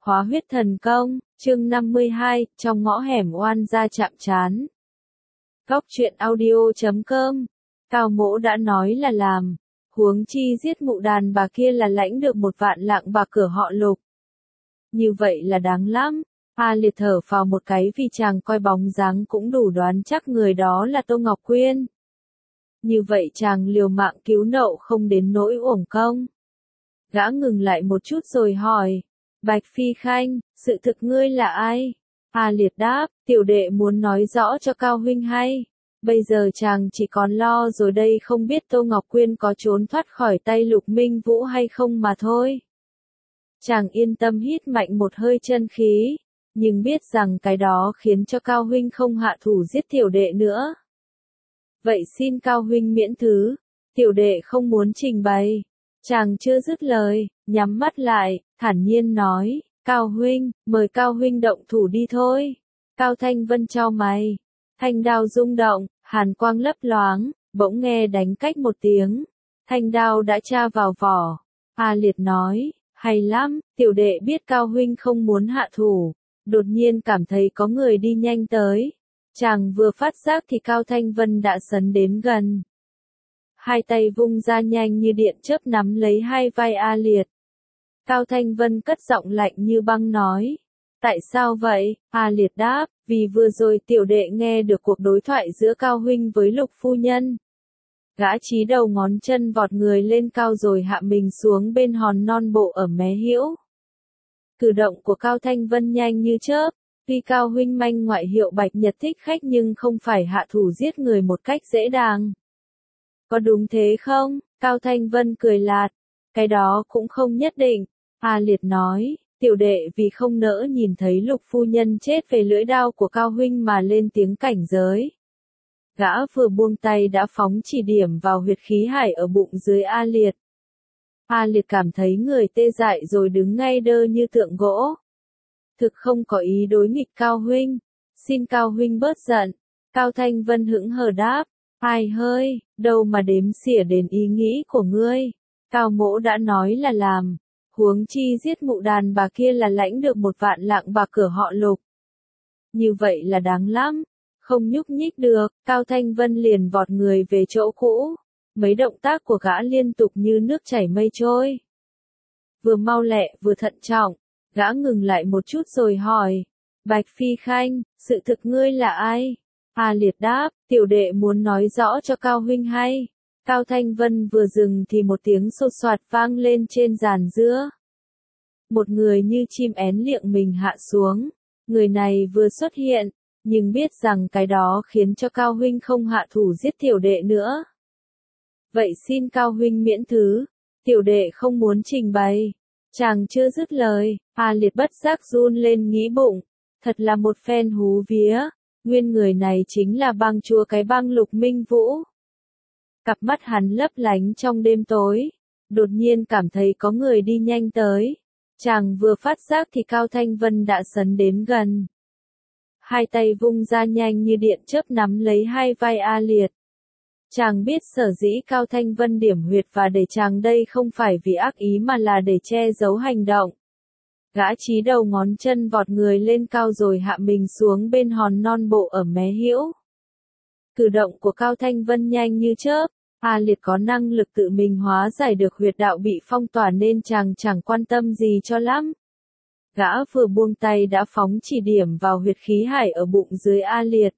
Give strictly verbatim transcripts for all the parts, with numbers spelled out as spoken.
Hóa huyết thần công, chương năm mươi hai, trong ngõ hẻm oan gia chạm trán. Góc truyện audio chấm com, Cao Mỗ đã nói là làm, huống chi giết mụ đàn bà kia là lãnh được một vạn lạng bạc cửa họ Lục. Như vậy là đáng lắm. A Liệt thở phào một cái vì chàng coi bóng dáng cũng đủ đoán chắc người đó là Tô Ngọc Quyên. Như vậy chàng liều mạng cứu nậu không đến nỗi uổng công. Gã ngừng lại một chút rồi hỏi, Bạch Phi Khanh, sự thực ngươi là ai? A Liệt đáp, tiểu đệ muốn nói rõ cho Cao huynh hay. Bây giờ chàng chỉ còn lo rồi đây không biết Tô Ngọc Quyên có trốn thoát khỏi tay Lục Minh Vũ hay không mà thôi. Chàng yên tâm hít mạnh một hơi chân khí, nhưng biết rằng cái đó khiến cho Cao huynh không hạ thủ giết tiểu đệ nữa. Vậy xin Cao huynh miễn thứ, tiểu đệ không muốn trình bày. Chàng chưa dứt lời, nhắm mắt lại, thản nhiên nói, Cao huynh, mời Cao huynh động thủ đi thôi. Cao Thanh Vân chau mày, thanh đao rung động, hàn quang lấp loáng, bỗng nghe đánh cách một tiếng, thanh đao đã tra vào vỏ. A Liệt nói, hay lắm, tiểu đệ biết Cao huynh không muốn hạ thủ, đột nhiên cảm thấy có người đi nhanh tới. Chàng vừa phát giác thì Cao Thanh Vân đã sấn đến gần. Hai tay vung ra nhanh như điện chớp nắm lấy hai vai A Liệt. Cao Thanh Vân cất giọng lạnh như băng nói. Tại sao vậy? A Liệt đáp, vì vừa rồi tiểu đệ nghe được cuộc đối thoại giữa Cao huynh với Lục phu nhân. Gã chí đầu ngón chân vọt người lên cao rồi hạ mình xuống bên hòn non bộ ở mé hữu. Cử động của Cao Thanh Vân nhanh như chớp. Tuy Cao huynh manh ngoại hiệu Bạch Nhật thích khách nhưng không phải hạ thủ giết người một cách dễ dàng. Có đúng thế không? Cao Thanh Vân cười lạt. Cái đó cũng không nhất định. A Liệt nói, tiểu đệ vì không nỡ nhìn thấy Lục phu nhân chết về lưỡi đao của Cao huynh mà lên tiếng cảnh giới. Gã vừa buông tay đã phóng chỉ điểm vào huyệt khí hải ở bụng dưới A Liệt. A Liệt cảm thấy người tê dại rồi đứng ngay đơ như tượng gỗ. Thực không có ý đối nghịch Cao huynh, xin Cao huynh bớt giận. Cao Thanh Vân hững hờ đáp, ai hơi, đâu mà đếm xỉa đến ý nghĩ của ngươi. Cao Mỗ đã nói là làm, huống chi giết mụ đàn bà kia là lãnh được một vạn lạng bạc cửa họ Lục. Như vậy là đáng lắm, không nhúc nhích được. Cao Thanh Vân liền vọt người về chỗ cũ, mấy động tác của gã liên tục như nước chảy mây trôi. Vừa mau lẹ vừa thận trọng. Gã ngừng lại một chút rồi hỏi, Bạch Phi Khanh, sự thực ngươi là ai? A Liệt đáp, tiểu đệ muốn nói rõ cho Cao huynh hay. Cao Thanh Vân vừa dừng thì một tiếng sột soạt vang lên trên giàn dứa. Một người như chim én liệng mình hạ xuống, người này vừa xuất hiện, nhưng biết rằng cái đó khiến cho Cao huynh không hạ thủ giết tiểu đệ nữa. Vậy xin Cao huynh miễn thứ, tiểu đệ không muốn trình bày. Chàng chưa dứt lời, A Liệt bất giác run lên nghĩ bụng, thật là một phen hú vía, nguyên người này chính là bang chúa cái bang Lục Minh Vũ. Cặp mắt hắn lấp lánh trong đêm tối, đột nhiên cảm thấy có người đi nhanh tới. Chàng vừa phát giác thì Cao Thanh Vân đã sấn đến gần. Hai tay vung ra nhanh như điện chớp nắm lấy hai vai A Liệt. Chàng biết sở dĩ Cao Thanh Vân điểm huyệt và để chàng đây không phải vì ác ý mà là để che giấu hành động. Gã chí đầu ngón chân vọt người lên cao rồi hạ mình xuống bên hòn non bộ ở mé hữu. Cử động của Cao Thanh Vân nhanh như chớp. A Liệt có năng lực tự mình hóa giải được huyệt đạo bị phong tỏa nên chàng chẳng quan tâm gì cho lắm. Gã vừa buông tay đã phóng chỉ điểm vào huyệt khí hải ở bụng dưới A Liệt.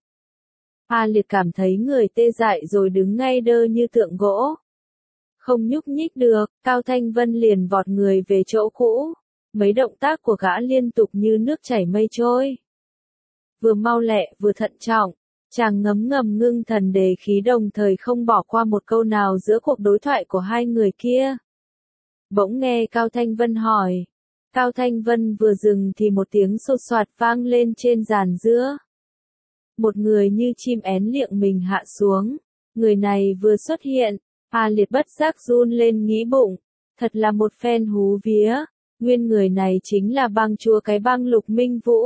A Liệt cảm thấy người tê dại rồi đứng ngay đơ như tượng gỗ. Không nhúc nhích được, Cao Thanh Vân liền vọt người về chỗ cũ. Mấy động tác của gã liên tục như nước chảy mây trôi. Vừa mau lẹ vừa thận trọng, chàng ngấm ngầm ngưng thần đề khí đồng thời không bỏ qua một câu nào giữa cuộc đối thoại của hai người kia. Bỗng nghe Cao Thanh Vân hỏi. Cao Thanh Vân vừa dừng thì một tiếng sột soạt vang lên trên giàn dứa. Một người như chim én liệng mình hạ xuống, người này vừa xuất hiện, A Liệt bất giác run lên nghĩ bụng, thật là một phen hú vía, nguyên người này chính là bang chúa cái bang Lục Minh Vũ.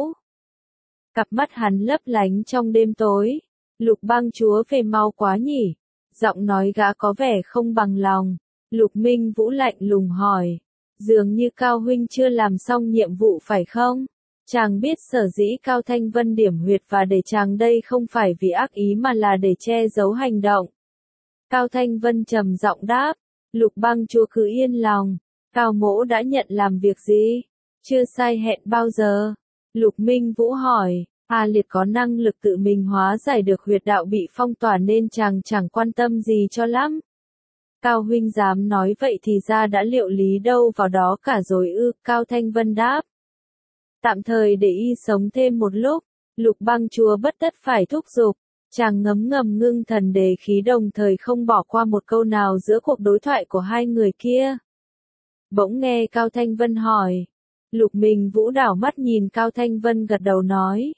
Cặp mắt hắn lấp lánh trong đêm tối, Lục bang chúa về mau quá nhỉ, giọng nói gã có vẻ không bằng lòng. Lục Minh Vũ lạnh lùng hỏi, Dường như Cao huynh chưa làm xong nhiệm vụ phải không? Chàng biết sở dĩ Cao Thanh Vân điểm huyệt và để chàng đây không phải vì ác ý mà là để che giấu hành động. Cao Thanh Vân trầm giọng đáp, Lục Bang Chúa cứ yên lòng, Cao mỗ đã nhận làm việc gì? Chưa sai hẹn bao giờ? Lục Minh Vũ hỏi, A Liệt có năng lực tự mình hóa giải được huyệt đạo bị phong tỏa nên chàng chẳng quan tâm gì cho lắm. Cao huynh dám nói vậy thì ra đã liệu lý đâu vào đó cả rồi ư, Cao Thanh Vân đáp. Tạm thời để y sống thêm một lúc, Lục Bang Chúa bất tất phải thúc giục, chàng ngấm ngầm ngưng thần đề khí đồng thời không bỏ qua một câu nào giữa cuộc đối thoại của hai người kia. Bỗng nghe Cao Thanh Vân hỏi, Lục Minh Vũ đảo mắt nhìn Cao Thanh Vân gật đầu nói.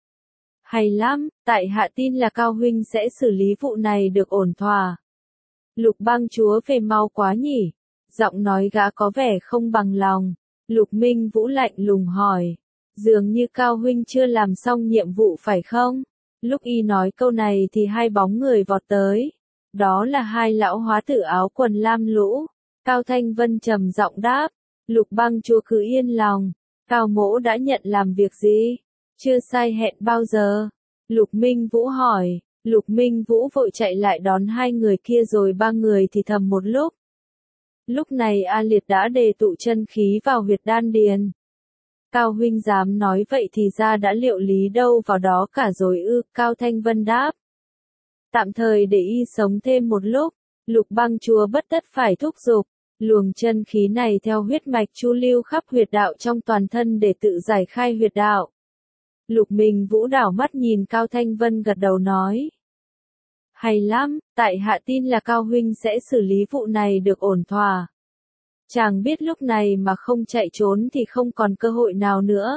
Hay lắm, tại hạ tin là Cao huynh sẽ xử lý vụ này được ổn thỏa. Lục Bang Chúa về mau quá nhỉ, giọng nói gã có vẻ không bằng lòng. Lục Minh Vũ lạnh lùng hỏi, dường như Cao huynh chưa làm xong nhiệm vụ phải không? Lúc y nói câu này thì hai bóng người vọt tới. Đó là hai lão hóa tử áo quần lam lũ. Cao Thanh Vân trầm giọng đáp, Lục Bang Chúa cứ yên lòng, Cao mỗ đã nhận làm việc gì? Chưa sai hẹn bao giờ? Lục Minh Vũ hỏi, Lục Minh Vũ vội chạy lại đón hai người kia rồi ba người thì thầm một lúc. Lúc này A Liệt đã đề tụ chân khí vào huyệt đan điền. Cao huynh dám nói vậy thì ra đã liệu lý đâu vào đó cả rồi ư, Cao Thanh Vân đáp. Tạm thời để y sống thêm một lúc, Lục Bang Chúa bất tất phải thúc giục, luồng chân khí này theo huyết mạch chu lưu khắp huyệt đạo trong toàn thân để tự giải khai huyệt đạo. Lục Minh Vũ đảo mắt nhìn Cao Thanh Vân gật đầu nói. Hay lắm, tại hạ tin là Cao huynh sẽ xử lý vụ này được ổn thỏa. Chàng biết lúc này mà không chạy trốn thì không còn cơ hội nào nữa.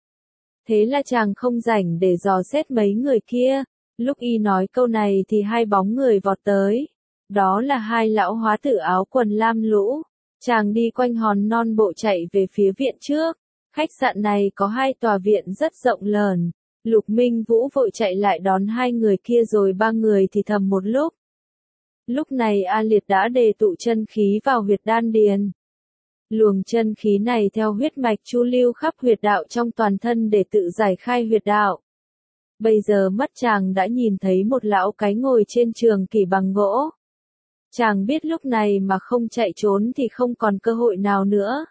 Thế là chàng không rảnh để dò xét mấy người kia. Lúc y nói câu này thì hai bóng người vọt tới. Đó là hai lão hóa tử áo quần lam lũ. Chàng đi quanh hòn non bộ chạy về phía viện trước. Khách sạn này có hai tòa viện rất rộng lớn. Lục Minh Vũ vội chạy lại đón hai người kia rồi ba người thì thầm một lúc. Lúc này A Liệt đã đề tụ chân khí vào huyệt đan điền. Luồng chân khí này theo huyết mạch chu lưu khắp huyệt đạo trong toàn thân để tự giải khai huyệt đạo. Bây giờ mắt chàng đã nhìn thấy một lão cái ngồi trên trường kỷ bằng gỗ. Chàng biết lúc này mà không chạy trốn thì không còn cơ hội nào nữa.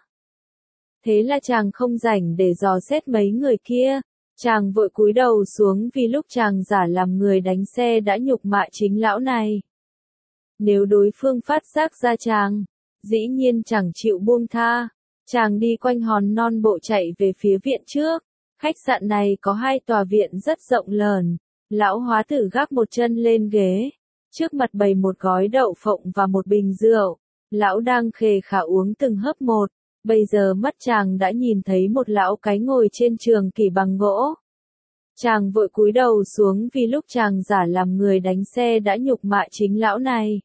Thế là chàng không rảnh để dò xét mấy người kia. Chàng vội cúi đầu xuống vì lúc chàng giả làm người đánh xe đã nhục mạ chính lão này. Nếu đối phương phát giác ra chàng, dĩ nhiên chẳng chịu buông tha. Chàng đi quanh hòn non bộ chạy về phía viện trước. Khách sạn này có hai tòa viện rất rộng lớn. Lão hóa tử gác một chân lên ghế. Trước mặt bày một gói đậu phộng và một bình rượu. Lão đang khề khả uống từng hớp một. Bây giờ mắt chàng đã nhìn thấy một lão cái ngồi trên trường kỷ bằng gỗ. Chàng vội cúi đầu xuống vì lúc chàng giả làm người đánh xe đã nhục mạ chính lão này.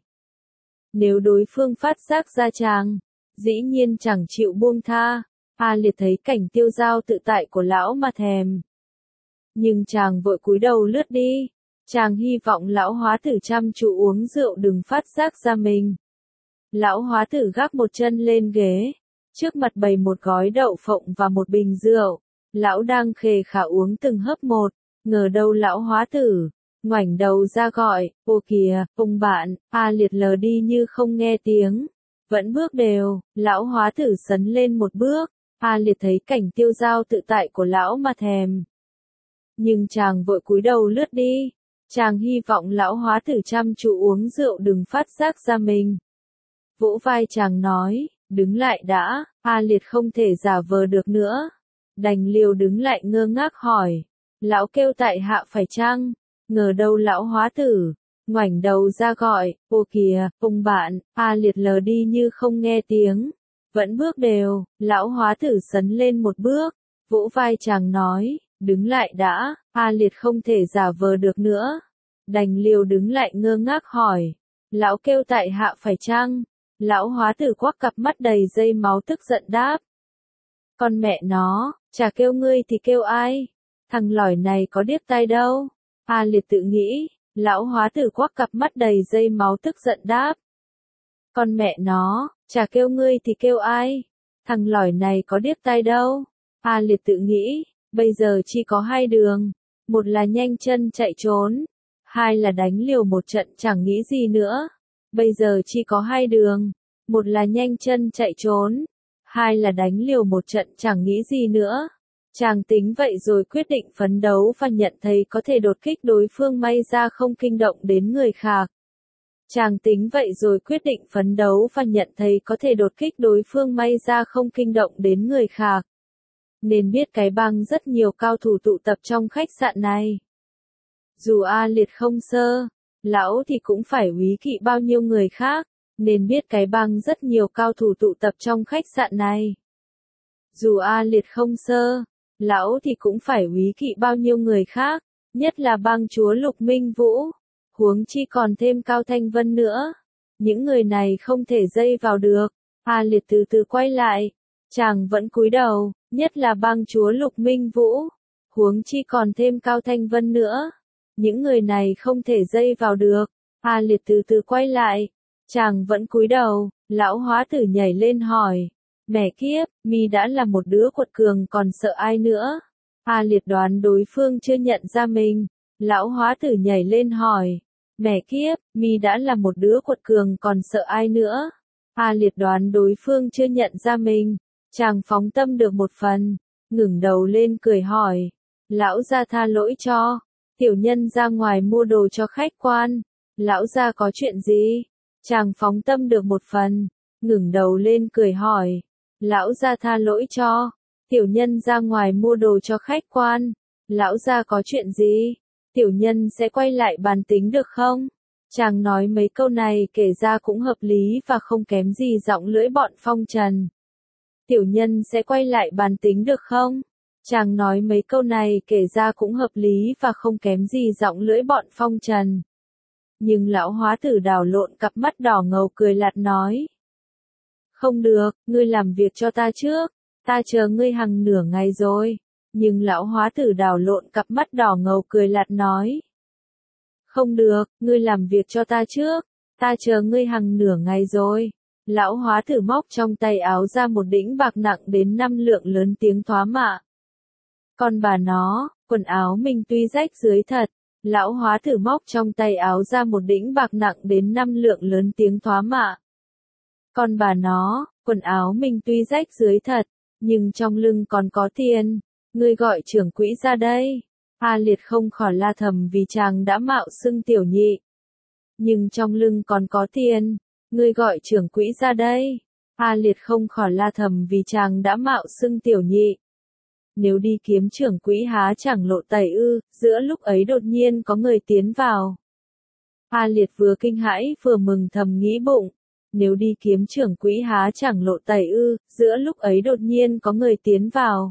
Nếu đối phương phát giác ra chàng, dĩ nhiên chẳng chịu buông tha. A Liệt thấy cảnh tiêu dao tự tại của lão mà thèm. Nhưng chàng vội cúi đầu lướt đi. Chàng hy vọng lão hóa tử chăm chú uống rượu đừng phát giác ra mình. Lão hóa tử gác một chân lên ghế. Trước mặt bày một gói đậu phộng và một bình rượu. Lão đang khề khả uống từng hớp một. Ngờ đâu lão hóa tử ngoảnh đầu ra gọi, ô kìa, ông bạn. A Liệt lờ đi như không nghe tiếng. Vẫn bước đều, lão hóa tử sấn lên một bước. A Liệt thấy cảnh tiêu dao tự tại của lão mà thèm. Nhưng chàng vội cúi đầu lướt đi. Chàng hy vọng lão hóa tử chăm chú uống rượu đừng phát giác ra mình. Vỗ vai chàng nói, đứng lại đã. A Liệt không thể giả vờ được nữa. Đành liều đứng lại ngơ ngác hỏi. Lão kêu tại hạ phải chăng? Ngờ đâu lão hóa tử ngoảnh đầu ra gọi, ô kìa, ông bạn. A Liệt lờ đi như không nghe tiếng. Vẫn bước đều, lão hóa tử sấn lên một bước. Vỗ vai chàng nói, đứng lại đã. A Liệt không thể giả vờ được nữa. Đành liều đứng lại ngơ ngác hỏi. Lão kêu tại hạ phải chăng? Lão hóa tử quắc cặp mắt đầy dây máu tức giận đáp. Con mẹ nó, chả kêu ngươi thì kêu ai? Thằng lỏi này có điếc tai đâu. A Liệt tự nghĩ. Lão hóa tử quắc cặp mắt đầy dây máu tức giận đáp. Con mẹ nó, chả kêu ngươi thì kêu ai? Thằng lỏi này có điếc tai đâu. A Liệt tự nghĩ, bây giờ chỉ có hai đường. Một là nhanh chân chạy trốn. Hai là đánh liều một trận chẳng nghĩ gì nữa. Bây giờ chỉ có hai đường. Một là nhanh chân chạy trốn. Hai là đánh liều một trận chẳng nghĩ gì nữa. Chàng tính vậy rồi quyết định phấn đấu và nhận thấy có thể đột kích đối phương may ra không kinh động đến người khác. Chàng tính vậy rồi quyết định phấn đấu và nhận thấy có thể đột kích đối phương may ra không kinh động đến người khác. Nên biết cái bang rất nhiều cao thủ tụ tập trong khách sạn này. Dù A Liệt không sơ, lão thì cũng phải úy kỵ bao nhiêu người khác, nên biết cái bang rất nhiều cao thủ tụ tập trong khách sạn này. Dù A Liệt không sơ, lão thì cũng phải úy kỵ bao nhiêu người khác, nhất là bang chúa Lục Minh Vũ, huống chi còn thêm Cao Thanh Vân nữa. Những người này không thể dây vào được. A Liệt từ từ quay lại, chàng vẫn cúi đầu, nhất là bang chúa Lục Minh Vũ, huống chi còn thêm Cao Thanh Vân nữa. Những người này không thể dây vào được. A Liệt từ từ quay lại, chàng vẫn cúi đầu, lão hóa tử nhảy lên hỏi. Mẹ kiếp, mi đã là một đứa quật cường còn sợ ai nữa? A Liệt đoán đối phương chưa nhận ra mình. Lão hóa tử nhảy lên hỏi. Mẹ kiếp, mi đã là một đứa quật cường còn sợ ai nữa? A Liệt đoán đối phương chưa nhận ra mình. Chàng phóng tâm được một phần, ngẩng đầu lên cười hỏi. Lão gia tha lỗi cho. Tiểu nhân ra ngoài mua đồ cho khách quan. Lão gia có chuyện gì? Chàng phóng tâm được một phần, ngẩng đầu lên cười hỏi. Lão gia tha lỗi cho. Tiểu nhân ra ngoài mua đồ cho khách quan. Lão gia có chuyện gì? Tiểu nhân sẽ quay lại bàn tính được không? Chàng nói mấy câu này kể ra cũng hợp lý và không kém gì giọng lưỡi bọn Phong Trần. Tiểu nhân sẽ quay lại bàn tính được không? Chàng nói mấy câu này kể ra cũng hợp lý và không kém gì giọng lưỡi bọn Phong Trần. Nhưng lão hóa tử đảo lộn cặp mắt đỏ ngầu cười lạt nói. Không được, ngươi làm việc cho ta trước, ta chờ ngươi hằng nửa ngày rồi. Nhưng lão hóa tử đảo lộn cặp mắt đỏ ngầu cười lạt nói. Không được, ngươi làm việc cho ta trước, ta chờ ngươi hằng nửa ngày rồi. Lão hóa tử móc trong tay áo ra một đĩnh bạc nặng đến năm lượng lớn tiếng thoá mạ. Con bà nó, quần áo mình tuy rách dưới thật. Lão hóa tử móc trong tay áo ra một đĩnh bạc nặng đến năm lượng lớn tiếng thoá mạ. Con bà nó, quần áo mình tuy rách dưới thật, nhưng trong lưng còn có tiền. Ngươi gọi trưởng quỹ ra đây. A Liệt không khỏi la thầm vì chàng đã mạo xưng tiểu nhị. Nhưng trong lưng còn có tiền. Ngươi gọi trưởng quỹ ra đây. A Liệt không khỏi la thầm vì chàng đã mạo xưng tiểu nhị. Nếu đi kiếm trưởng quỹ há chẳng lộ tẩy ư, giữa lúc ấy đột nhiên có người tiến vào. A Liệt vừa kinh hãi vừa mừng thầm nghĩ bụng. Nếu đi kiếm trưởng quỹ há chẳng lộ tẩy ư, giữa lúc ấy đột nhiên có người tiến vào.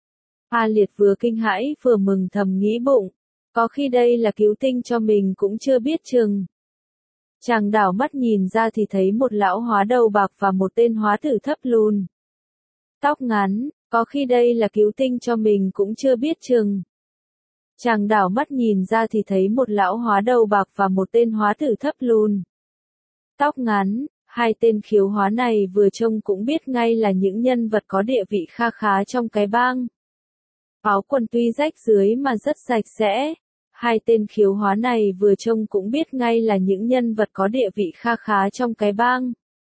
A Liệt vừa kinh hãi vừa mừng thầm nghĩ bụng. Có khi đây là cứu tinh cho mình cũng chưa biết chừng. Chàng đảo mắt nhìn ra thì thấy một lão hóa đầu bạc và một tên hóa tử thấp lùn. Tóc ngắn, có khi đây là cứu tinh cho mình cũng chưa biết chừng. Chàng đảo mắt nhìn ra thì thấy một lão hóa đầu bạc và một tên hóa tử thấp lùn. Tóc ngắn, hai tên khiếu hóa này vừa trông cũng biết ngay là những nhân vật có địa vị kha khá trong cái bang. Áo quần tuy rách dưới mà rất sạch sẽ. Hai tên khiếu hóa này vừa trông cũng biết ngay là những nhân vật có địa vị kha khá trong cái bang.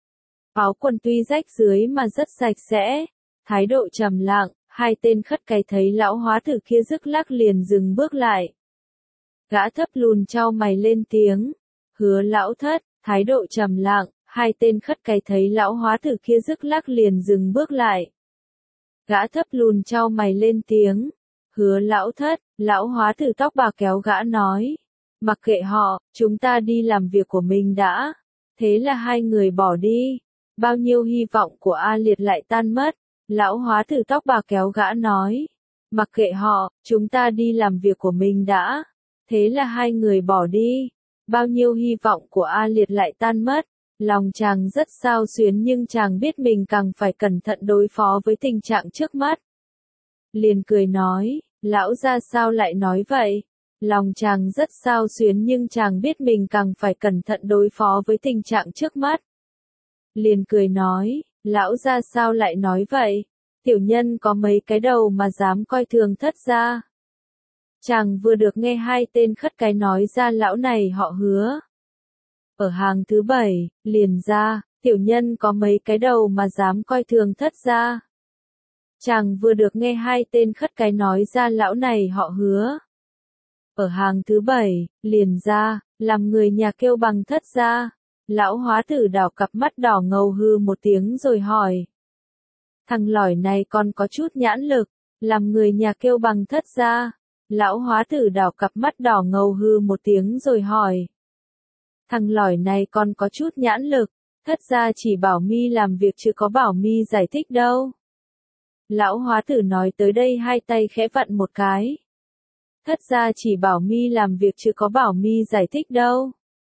Áo quần tuy rách dưới mà rất sạch sẽ. Thái độ trầm lặng, hai tên khất cái thấy lão hóa tử kia rức lắc liền dừng bước lại. Gã thấp lùn chau mày lên tiếng. Hứa lão thất, thái độ trầm lặng, hai tên khất cái thấy lão hóa tử kia rức lắc liền dừng bước lại. Gã thấp lùn chau mày lên tiếng. Hứa lão thất, lão hóa tử tóc bạc kéo gã nói. Mặc kệ họ, chúng ta đi làm việc của mình đã. Thế là hai người bỏ đi. Bao nhiêu hy vọng của A Liệt lại tan mất. Lão hóa tử tóc bạc kéo gã nói. Mặc kệ họ, chúng ta đi làm việc của mình đã. Thế là hai người bỏ đi. Bao nhiêu hy vọng của A Liệt lại tan mất. Lòng chàng rất xao xuyến nhưng chàng biết mình càng phải cẩn thận đối phó với tình trạng trước mắt. Liền cười nói, lão gia sao lại nói vậy? Lòng chàng rất xao xuyến nhưng chàng biết mình càng phải cẩn thận đối phó với tình trạng trước mắt. Liền cười nói, Lão gia sao lại nói vậy? Tiểu nhân có mấy cái đầu mà dám coi thường thất gia. Chàng vừa được nghe hai tên khất cái nói ra lão này họ Hứa. Ở hàng thứ bảy, liền ra, tiểu nhân có mấy cái đầu mà dám coi thường thất gia. Chàng vừa được nghe hai tên khất cái nói ra lão này họ Hứa. Ở hàng thứ bảy, liền ra, làm người nhà kêu bằng thất gia. Lão hóa tử đảo cặp mắt đỏ ngầu hư một tiếng rồi hỏi. Thằng lỏi này còn có chút nhãn lực, làm người nhà kêu bằng thất gia. Lão hóa tử đảo cặp mắt đỏ ngầu hư một tiếng rồi hỏi. Thằng lỏi này còn có chút nhãn lực, thất gia chỉ bảo mi làm việc chứ có bảo mi giải thích đâu. Lão hóa tử nói tới đây hai tay khẽ vặn một cái. Thất gia chỉ bảo mi làm việc chứ có bảo mi giải thích đâu.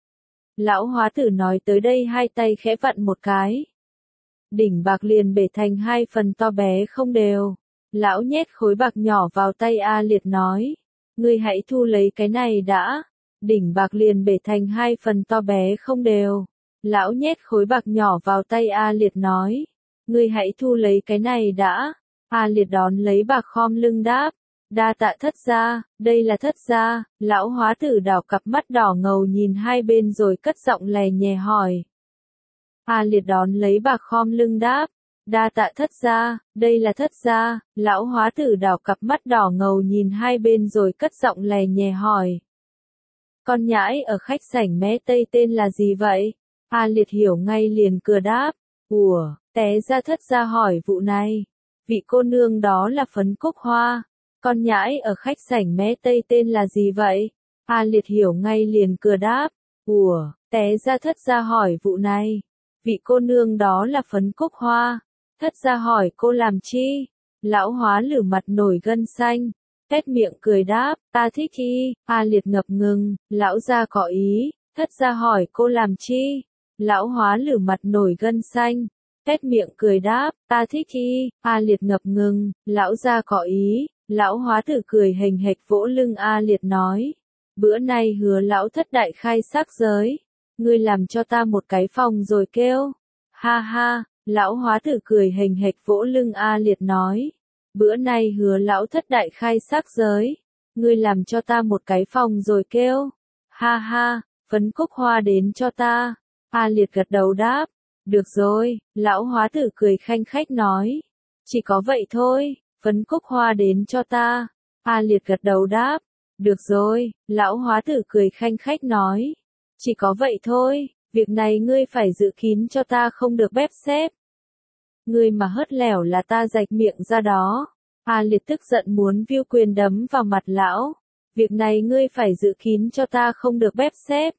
Lão hóa tử nói tới đây hai tay khẽ vặn một cái. Đỉnh bạc liền bể thành hai phần to bé không đều. Lão nhét khối bạc nhỏ vào tay A Liệt nói. Ngươi hãy thu lấy cái này đã. Đỉnh bạc liền bể thành hai phần to bé không đều. Lão nhét khối bạc nhỏ vào tay A Liệt nói. Ngươi hãy thu lấy cái này đã. A Liệt đón lấy bạc khom lưng đáp. Đa tạ thất gia, đây là thất gia. Lão hóa tử đảo cặp mắt đỏ ngầu nhìn hai bên rồi cất giọng lè nhè hỏi. A Liệt đón lấy bạc khom lưng đáp. Đa tạ thất gia, đây là thất gia. Lão hóa tử đảo cặp mắt đỏ ngầu nhìn hai bên rồi cất giọng lè nhè hỏi. Con nhãi ở khách sảnh mé Tây tên là gì vậy? A Liệt hiểu ngay liền cười đáp. Ủa, té ra thất gia hỏi vụ này. Vị cô nương đó là Phấn Cúc Hoa. Con nhãi ở khách sảnh mé Tây tên là gì vậy? A Liệt hiểu ngay liền cười đáp. Ủa, té ra thất gia hỏi vụ này. Vị cô nương đó là Phấn Cúc Hoa. Thất gia hỏi cô làm chi? Lão hóa lử mặt nổi gân xanh. Tét miệng cười đáp, ta thích y. A Liệt ngập ngừng, lão gia có ý. Thất gia hỏi cô làm chi? Lão hóa lử mặt nổi gân xanh. Tét miệng cười đáp, ta thích y. A Liệt ngập ngừng, lão gia có ý. Lão hóa tử cười hềnh hệch vỗ lưng A Liệt nói. Bữa nay hứa lão thất đại khai sắc giới. Ngươi làm cho ta một cái phòng rồi kêu. Ha ha, lão hóa tử cười hềnh hệch vỗ lưng A Liệt nói. Bữa nay hứa lão thất đại khai sắc giới. Ngươi làm cho ta một cái phòng rồi kêu. Ha ha, Phấn Cúc Hoa đến cho ta. A Liệt gật đầu đáp. Được rồi, lão hóa tử cười khanh khách nói. Chỉ có vậy thôi. Phấn Cúc Hoa đến cho ta. A Liệt gật đầu đáp. Được rồi, lão hóa tử cười khanh khách nói. Chỉ có vậy thôi, việc này ngươi phải giữ kín cho ta không được bếp xếp. Ngươi mà hớt lẻo là ta rạch miệng ra đó. A Liệt tức giận muốn viu quyền đấm vào mặt lão. Việc này ngươi phải giữ kín cho ta không được bếp xếp.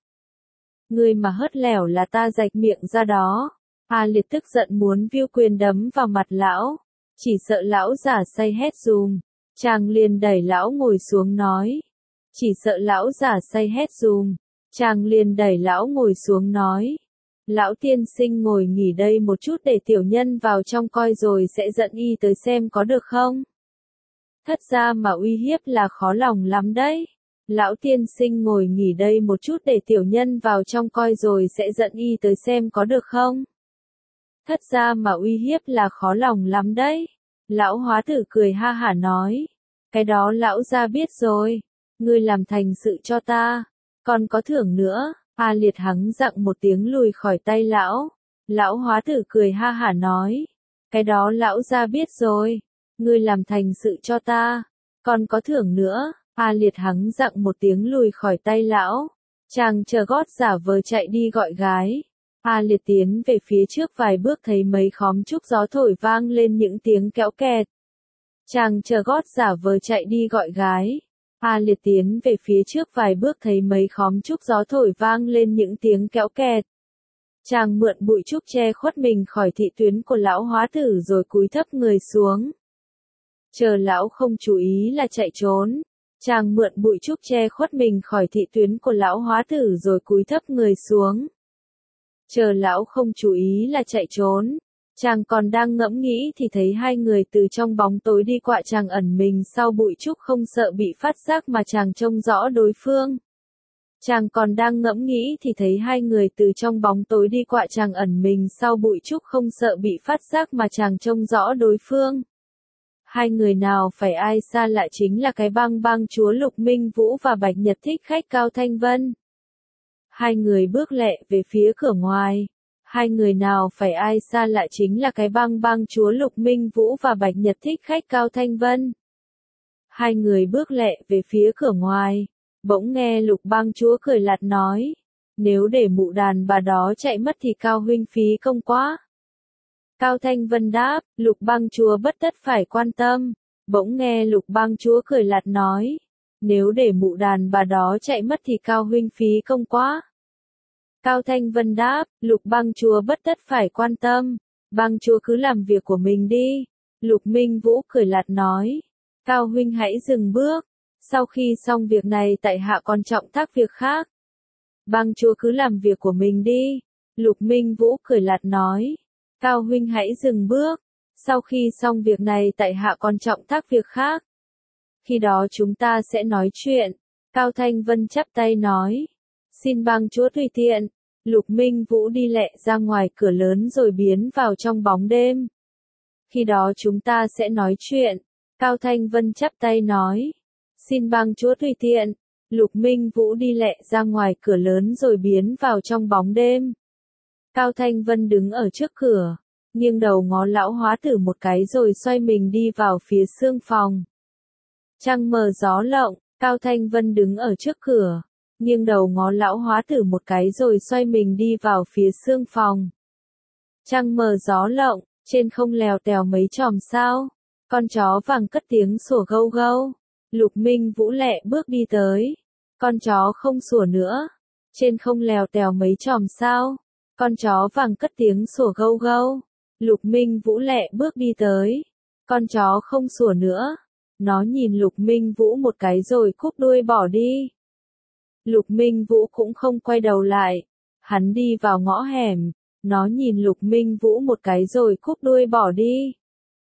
Ngươi mà hớt lẻo là ta rạch miệng ra đó. A Liệt tức giận muốn viu quyền đấm vào mặt lão. Chỉ sợ lão giả say hét dùm. Chàng liền đẩy lão ngồi xuống nói. Chỉ sợ lão giả say hét dùm. Chàng liền đẩy lão ngồi xuống nói. Lão tiên sinh ngồi nghỉ đây một chút để tiểu nhân vào trong coi rồi sẽ dẫn y tới xem có được không? Thất gia mà uy hiếp là khó lòng lắm đấy. Lão tiên sinh ngồi nghỉ đây một chút để tiểu nhân vào trong coi rồi sẽ dẫn y tới xem có được không? Thất gia mà uy hiếp là khó lòng lắm đấy. Lão hóa tử cười ha hả nói. Cái đó lão gia biết rồi. Ngươi làm thành sự cho ta. Còn có thưởng nữa. A Liệt hắng giọng một tiếng lùi khỏi tay lão. Lão hóa tử cười ha hả nói. Cái đó lão gia biết rồi. Ngươi làm thành sự cho ta. Còn có thưởng nữa. A Liệt hắng giọng một tiếng lùi khỏi tay lão. Chàng chờ gót giả vờ chạy đi gọi gái. A Liệt tiến về phía trước vài bước thấy mấy khóm trúc gió thổi vang lên những tiếng kéo kẹt. Chàng chờ gót giả vờ chạy đi gọi gái. A Liệt tiến về phía trước vài bước thấy mấy khóm trúc gió thổi vang lên những tiếng kéo kẹt. Chàng mượn bụi trúc che khuất mình khỏi thị tuyến của lão hóa tử rồi cúi thấp người xuống. Chờ lão không chú ý là chạy trốn. Chàng mượn bụi trúc che khuất mình khỏi thị tuyến của lão hóa tử rồi cúi thấp người xuống. Chờ lão không chú ý là chạy trốn. Chàng còn đang ngẫm nghĩ thì thấy hai người từ trong bóng tối đi qua. Chàng ẩn mình sau bụi trúc không sợ bị phát giác mà chàng trông rõ đối phương. Chàng còn đang ngẫm nghĩ thì thấy hai người từ trong bóng tối đi qua, chàng ẩn mình sau bụi trúc không sợ bị phát giác mà chàng trông rõ đối phương. Hai người nào phải ai xa lạ chính là cái bang bang chúa Lục Minh Vũ và Bạch Nhật Thích Khách Cao Thanh Vân. Hai người bước lẹ về phía cửa ngoài. Hai người nào phải ai xa lạ chính là cái bang bang chúa Lục Minh Vũ và Bạch Nhật Thích Khách Cao Thanh Vân. Hai người bước lẹ về phía cửa ngoài. Bỗng nghe Lục bang chúa cười lạt nói. Nếu để mụ đàn bà đó chạy mất thì Cao huynh phí công quá. Cao Thanh Vân đáp, Lục bang chúa bất tất phải quan tâm. Bỗng nghe Lục bang chúa cười lạt nói. Nếu để mụ đàn bà đó chạy mất thì Cao huynh phí công quá. Cao Thanh Vân đáp, Lục bang chúa bất tất phải quan tâm. Bang chúa cứ làm việc của mình đi. Lục Minh Vũ cười lạt nói. Cao huynh hãy dừng bước. Sau khi xong việc này tại hạ còn trọng thác việc khác. Bang chúa cứ làm việc của mình đi. Lục Minh Vũ cười lạt nói. Cao huynh hãy dừng bước. Sau khi xong việc này tại hạ còn trọng thác việc khác. Khi đó chúng ta sẽ nói chuyện. Cao Thanh Vân chắp tay nói. Xin bang chúa tùy tiện. Lục Minh Vũ đi lẹ ra ngoài cửa lớn rồi biến vào trong bóng đêm. Khi đó chúng ta sẽ nói chuyện. Cao Thanh Vân chắp tay nói. Xin bang chúa tùy tiện. Lục Minh Vũ đi lẹ ra ngoài cửa lớn rồi biến vào trong bóng đêm. Cao Thanh Vân đứng ở trước cửa, nghiêng đầu ngó lão hóa tử một cái rồi xoay mình đi vào phía sương phòng. Trăng mờ gió lộng, Cao Thanh Vân đứng ở trước cửa, nghiêng đầu ngó lão hóa tử một cái rồi xoay mình đi vào phía sương phòng. Trăng mờ gió lộng, trên không lèo tèo mấy chòm sao, con chó vàng cất tiếng sủa gâu gâu. Lục Minh Vũ lẹ bước đi tới, con chó không sủa nữa, trên không lèo tèo mấy chòm sao, con chó vàng cất tiếng sủa gâu gâu. Lục Minh Vũ lẹ bước đi tới, con chó không sủa nữa, nó nhìn Lục Minh Vũ một cái rồi cúp đuôi bỏ đi. Lục Minh Vũ cũng không quay đầu lại, hắn đi vào ngõ hẻm, nó nhìn Lục Minh Vũ một cái rồi cúp đuôi bỏ đi.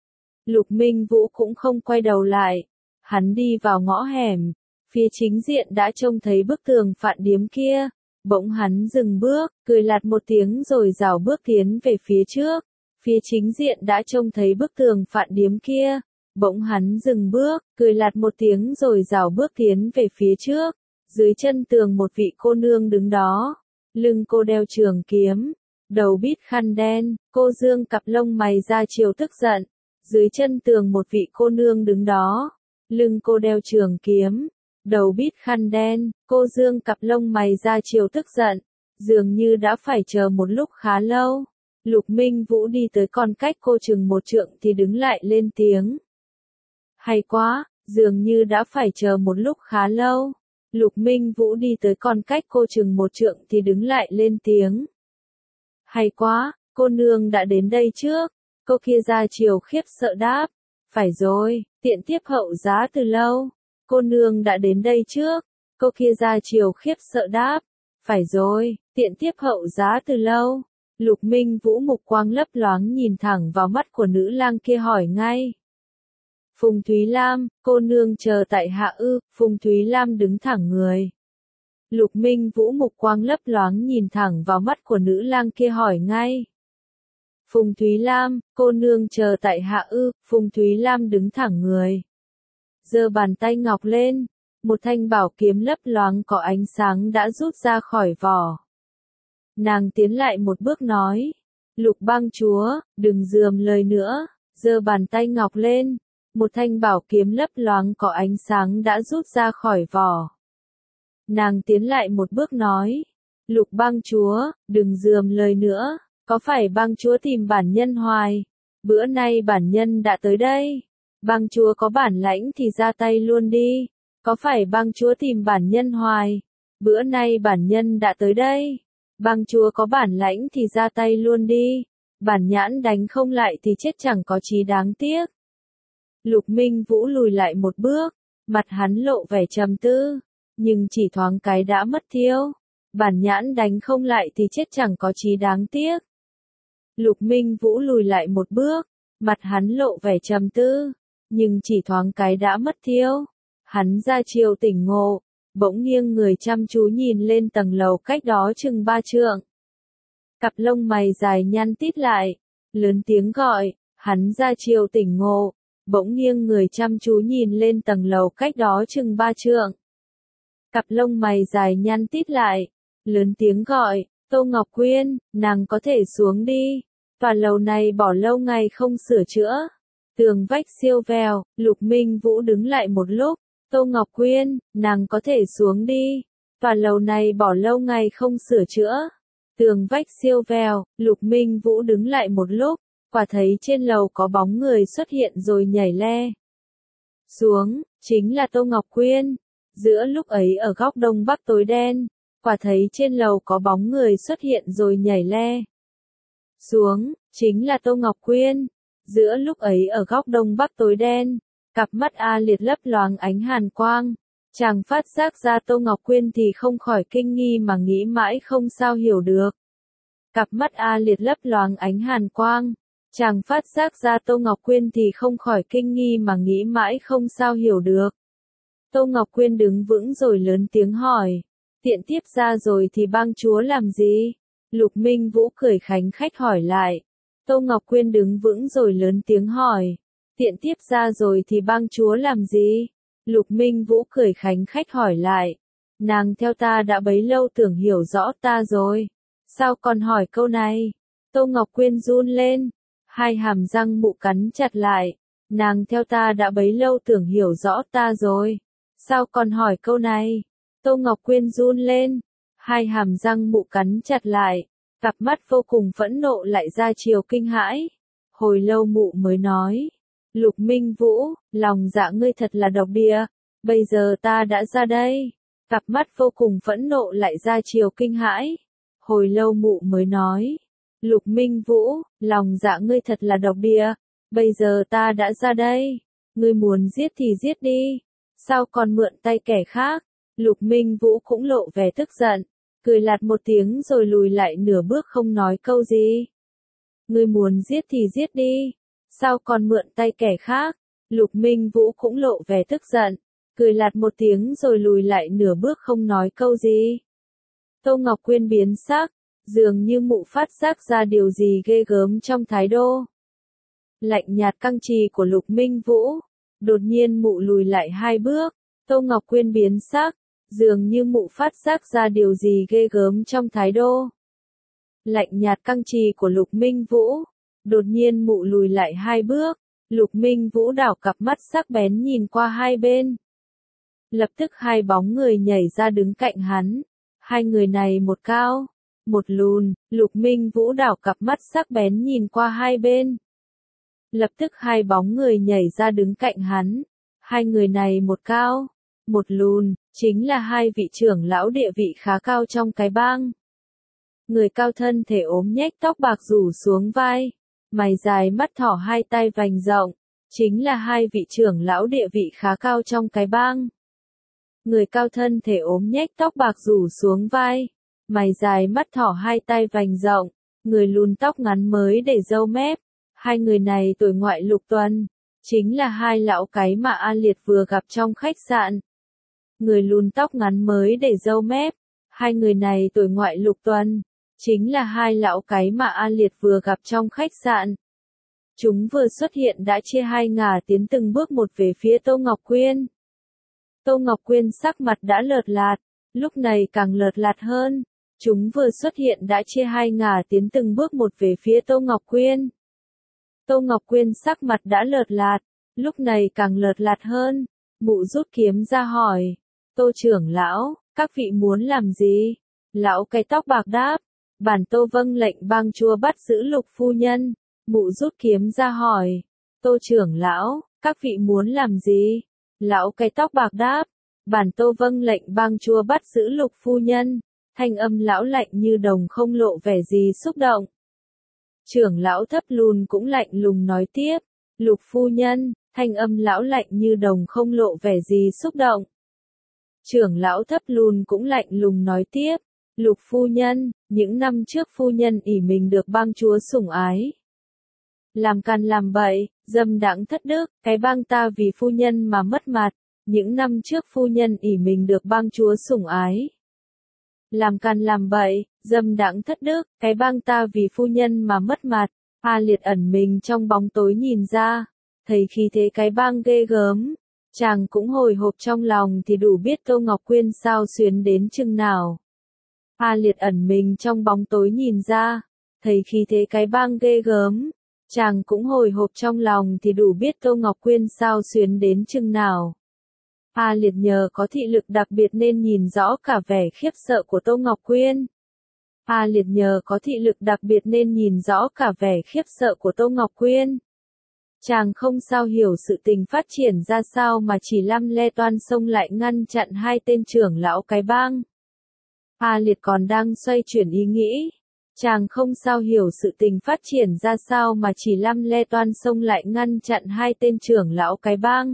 Lục Minh Vũ cũng không quay đầu lại, hắn đi vào ngõ hẻm, phía chính diện đã trông thấy bức tường Phạn Điếm kia, bỗng hắn dừng bước, cười lạt một tiếng rồi rảo bước tiến về phía trước, phía chính diện đã trông thấy bức tường Phạn Điếm kia, bỗng hắn dừng bước, cười lạt một tiếng rồi rảo bước tiến về phía trước, dưới chân tường một vị cô nương đứng đó, lưng cô đeo trường kiếm, đầu bít khăn đen, cô dương cặp lông mày ra chiều tức giận, dưới chân tường một vị cô nương đứng đó. Lưng cô đeo trường kiếm, đầu bít khăn đen, cô dương cặp lông mày ra chiều tức giận, dường như đã phải chờ một lúc khá lâu. Lục Minh Vũ đi tới còn cách cô chừng một trượng thì đứng lại lên tiếng. Hay quá, dường như đã phải chờ một lúc khá lâu. Lục Minh Vũ đi tới còn cách cô chừng một trượng thì đứng lại lên tiếng. Hay quá, cô nương đã đến đây trước. Cô kia ra chiều khiếp sợ đáp. Phải rồi, tiện tiếp hậu giá từ lâu. Cô nương đã đến đây trước. Cô kia ra chiều khiếp sợ đáp. Phải rồi, tiện tiếp hậu giá từ lâu. Lục Minh Vũ mục quang lấp loáng nhìn thẳng vào mắt của nữ lang kia hỏi ngay. Phùng Thúy Lam, cô nương chờ tại hạ ư? Phùng Thúy Lam đứng thẳng người. Lục Minh Vũ mục quang lấp loáng nhìn thẳng vào mắt của nữ lang kia hỏi ngay. Phùng Thúy Lam, cô nương chờ tại hạ ư? Phùng Thúy Lam đứng thẳng người. Giơ bàn tay ngọc lên, một thanh bảo kiếm lấp loáng có ánh sáng đã rút ra khỏi vỏ. Nàng tiến lại một bước nói, Lục bang chúa, đừng dườm lời nữa, giơ bàn tay ngọc lên, một thanh bảo kiếm lấp loáng có ánh sáng đã rút ra khỏi vỏ. Nàng tiến lại một bước nói, Lục bang chúa, đừng dườm lời nữa, có phải bang chúa tìm bản nhân hoài? Bữa nay bản nhân đã tới đây. Bang chúa có bản lãnh thì ra tay luôn đi. Có phải bang chúa tìm bản nhân hoài? Bữa nay bản nhân đã tới đây. Bang chúa có bản lãnh thì ra tay luôn đi. Bản nhãn đánh không lại thì chết chẳng có chí đáng tiếc. Lục Minh Vũ lùi lại một bước, mặt hắn lộ vẻ trầm tư, nhưng chỉ thoáng cái đã mất tiêu. Bản nhãn đánh không lại thì chết chẳng có chí đáng tiếc. Lục Minh Vũ lùi lại một bước, mặt hắn lộ vẻ trầm tư, nhưng chỉ thoáng cái đã mất tiêu. Hắn ra chiều tỉnh ngộ, bỗng nghiêng người chăm chú nhìn lên tầng lầu cách đó chừng ba trượng. Cặp lông mày dài nhăn tít lại, lớn tiếng gọi, hắn ra chiều tỉnh ngộ, bỗng nghiêng người chăm chú nhìn lên tầng lầu cách đó chừng ba trượng. Cặp lông mày dài nhăn tít lại, lớn tiếng gọi, Tô Ngọc Quyên, nàng có thể xuống đi, tòa lầu này bỏ lâu ngày không sửa chữa. Tường vách siêu vẹo, Lục Minh Vũ đứng lại một lúc, Tô Ngọc Quyên, nàng có thể xuống đi, tòa lầu này bỏ lâu ngày không sửa chữa. Tường vách siêu vẹo, Lục Minh Vũ đứng lại một lúc, quả thấy trên lầu có bóng người xuất hiện rồi nhảy le xuống, chính là Tô Ngọc Quyên. Giữa lúc ấy ở góc đông bắc tối đen, quả thấy trên lầu có bóng người xuất hiện rồi nhảy le xuống, chính là Tô Ngọc Quyên. Giữa lúc ấy ở góc đông bắc tối đen, cặp mắt A Liệt lấp loáng ánh hàn quang. Chàng phát giác ra Tô Ngọc Quyên thì không khỏi kinh nghi mà nghĩ mãi không sao hiểu được. Cặp mắt A Liệt lấp loáng ánh hàn quang. Chàng phát giác ra Tô Ngọc Quyên thì không khỏi kinh nghi mà nghĩ mãi không sao hiểu được. Tô Ngọc Quyên đứng vững rồi lớn tiếng hỏi. Tiện tiếp ra rồi thì bang chúa làm gì? Lục Minh Vũ cười khánh khách hỏi lại. Tô Ngọc Quyên đứng vững rồi lớn tiếng hỏi. Tiện tiếp ra rồi thì bang chúa làm gì? Lục Minh Vũ cười khánh khách hỏi lại. Nàng theo ta đã bấy lâu tưởng hiểu rõ ta rồi. Sao còn hỏi câu này? Tô Ngọc Quyên run lên. Hai hàm răng mụ cắn chặt lại. Nàng theo ta đã bấy lâu tưởng hiểu rõ ta rồi. Sao còn hỏi câu này? Tô Ngọc Quyên run lên. Hai hàm răng mụ cắn chặt lại. Cặp mắt vô cùng phẫn nộ lại ra chiều kinh hãi. Hồi lâu mụ mới nói. Lục Minh Vũ, lòng dạ ngươi thật là độc địa. Bây giờ ta đã ra đây. Cặp mắt vô cùng phẫn nộ lại ra chiều kinh hãi. Hồi lâu mụ mới nói. Lục Minh Vũ, lòng dạ ngươi thật là độc địa. Bây giờ ta đã ra đây. Ngươi muốn giết thì giết đi. Sao còn mượn tay kẻ khác? Lục Minh Vũ cũng lộ vẻ tức giận. Cười lạt một tiếng rồi lùi lại nửa bước không nói câu gì. Ngươi muốn giết thì giết đi. Sao còn mượn tay kẻ khác? Lục Minh Vũ cũng lộ vẻ tức giận. Cười lạt một tiếng rồi lùi lại nửa bước không nói câu gì. Tô Ngọc Quyên biến sắc. Dường như mụ phát giác ra điều gì ghê gớm trong thái độ lạnh nhạt căng trì của Lục Minh Vũ. Đột nhiên mụ lùi lại hai bước. Tô Ngọc Quyên biến sắc. Dường như mụ phát giác ra điều gì ghê gớm trong thái độ lạnh nhạt căng trì của Lục Minh Vũ. Đột nhiên mụ lùi lại hai bước. Lục Minh Vũ đảo cặp mắt sắc bén nhìn qua hai bên. Lập tức hai bóng người nhảy ra đứng cạnh hắn. Hai người này một cao, một lùn. Lục Minh Vũ đảo cặp mắt sắc bén nhìn qua hai bên. Lập tức hai bóng người nhảy ra đứng cạnh hắn. Hai người này một cao, một lùn, chính là hai vị trưởng lão địa vị khá cao trong cái bang. Người cao thân thể ốm nhách tóc bạc rủ xuống vai, mày dài mắt thỏ hai tay vành rộng, chính là hai vị trưởng lão địa vị khá cao trong cái bang. Người cao thân thể ốm nhách tóc bạc rủ xuống vai, mày dài mắt thỏ hai tay vành rộng, người lùn tóc ngắn mới để râu mép. Hai người này tuổi ngoại lục tuần, chính là hai lão cái mà A Liệt vừa gặp trong khách sạn. Người lùn tóc ngắn mới để râu mép. Hai người này tuổi ngoại lục tuần, chính là hai lão cái mà A Liệt vừa gặp trong khách sạn. Chúng vừa xuất hiện đã chia hai ngả tiến từng bước một về phía Tô Ngọc Quyên. Tô Ngọc Quyên sắc mặt đã lợt lạt, lúc này càng lợt lạt hơn. Chúng vừa xuất hiện đã chia hai ngả tiến từng bước một về phía Tô Ngọc Quyên. Tô Ngọc Quyên sắc mặt đã lợt lạt, lúc này càng lợt lạt hơn. Mụ rút kiếm ra hỏi. Tô trưởng lão, các vị muốn làm gì? Lão cái tóc bạc đáp. Bản Tô vâng lệnh bang chúa bắt giữ Lục phu nhân. Mụ rút kiếm ra hỏi. Tô trưởng lão, các vị muốn làm gì? Lão cái tóc bạc đáp. Bản Tô vâng lệnh bang chúa bắt giữ Lục phu nhân. Thanh âm lão lạnh như đồng không lộ vẻ gì xúc động. Trưởng lão thấp lùn cũng lạnh lùng nói tiếp. Lục phu nhân, thanh âm lão lạnh như đồng không lộ vẻ gì xúc động. Trưởng lão thấp lùn cũng lạnh lùng nói tiếp. Lục phu nhân, những năm trước phu nhân ỷ mình được bang chúa sủng ái. Làm càn làm bậy, dâm đãng thất đức, cái bang ta vì phu nhân mà mất mặt. Những năm trước phu nhân ỷ mình được bang chúa sủng ái. Làm càn làm bậy, dâm đãng thất đức, cái bang ta vì phu nhân mà mất mặt. A Liệt ẩn mình trong bóng tối nhìn ra, thấy khí thế cái bang ghê gớm. Chàng cũng hồi hộp trong lòng thì đủ biết Tô Ngọc Quyên sao xuyến đến chừng nào. A Liệt ẩn mình trong bóng tối nhìn ra, thấy khí thế cái bang ghê gớm. Chàng cũng hồi hộp trong lòng thì đủ biết Tô Ngọc Quyên sao xuyến đến chừng nào. A Liệt nhờ có thị lực đặc biệt nên nhìn rõ cả vẻ khiếp sợ của Tô Ngọc Quyên. A Liệt nhờ có thị lực đặc biệt nên nhìn rõ cả vẻ khiếp sợ của Tô Ngọc Quyên. Chàng không sao hiểu sự tình phát triển ra sao mà chỉ lăm le toan xông lại ngăn chặn hai tên trưởng lão cái bang. A Liệt còn đang xoay chuyển ý nghĩ. Chàng không sao hiểu sự tình phát triển ra sao mà chỉ lăm le toan xông lại ngăn chặn hai tên trưởng lão cái bang.